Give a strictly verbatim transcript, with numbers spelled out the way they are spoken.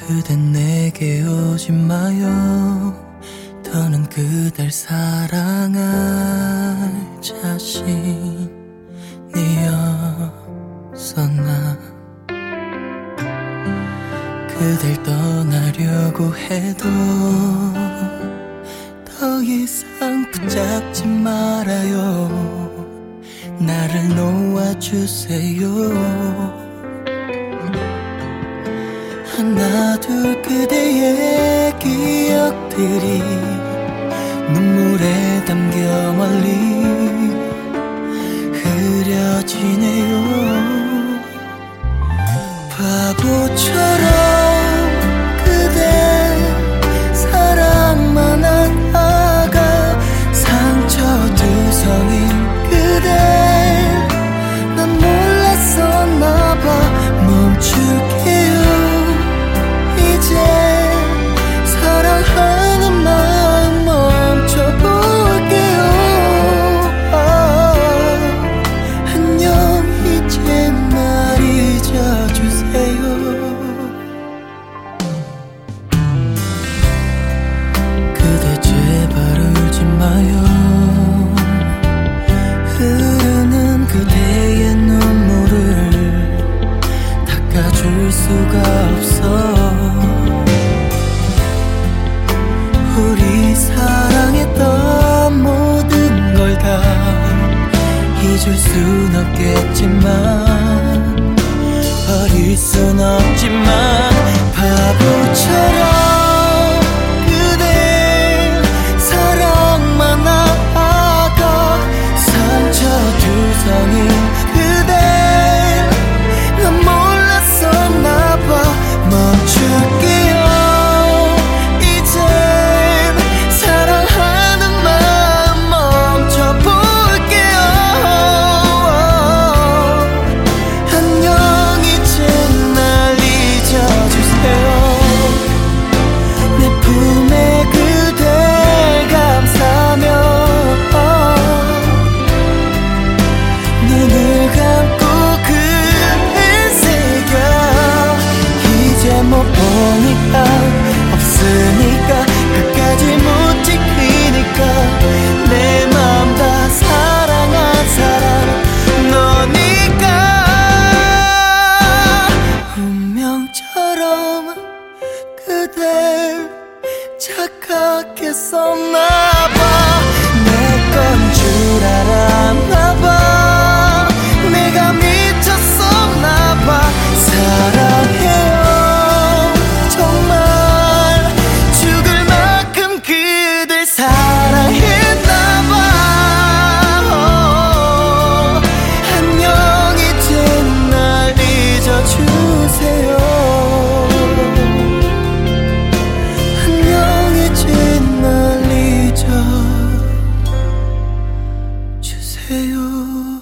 그댄 내게 오지 마요. 더는 그댈 사랑할 자신이었었나. 그댈 떠나려고 해도 더 이상 붙잡지 말아요. 나를 놓아주세요. 하나 둘 그대의 기억들이 눈물에 담겨 멀리 흐려지네요. 바보처럼 그대 사랑만 하다가 상처두성인 그대 난 몰랐었나봐. 멈출게요. 이제 사랑하는 마음 멈춰볼게요. 아, 안녕. 이제 날 잊어주세요. 그대 제발 울지 마요. 흐르는 그대의 눈물을 닦아줄 수가 없어. 우리 사랑했던 모든 걸 다 잊을 순 없겠지만 버릴 순 없지만 바보처럼 그대 사랑만 하다가 상처두성인 그대 난 몰랐었나봐. 멈출게요. 이젠 사랑하는 마음 멈춰볼게요. 안녕. 이제 날 잊어주세요. 내 품에 그댈 감싸며 눈을 감고 그댈 새겨. 이제 못 보니까 없으니까 끝까지 못 지키니까 내 맘 다 사랑한 사람 너니까. 운명처럼 그댈 착각했었나봐. 내 건 줄 알았나봐. 내가 미쳤었나봐. 사랑해요. 정말 죽을 만큼 그댈 사랑했나봐. 안녕. 이제 날 잊어주세요. 안녕. 이제 날 잊어주세요.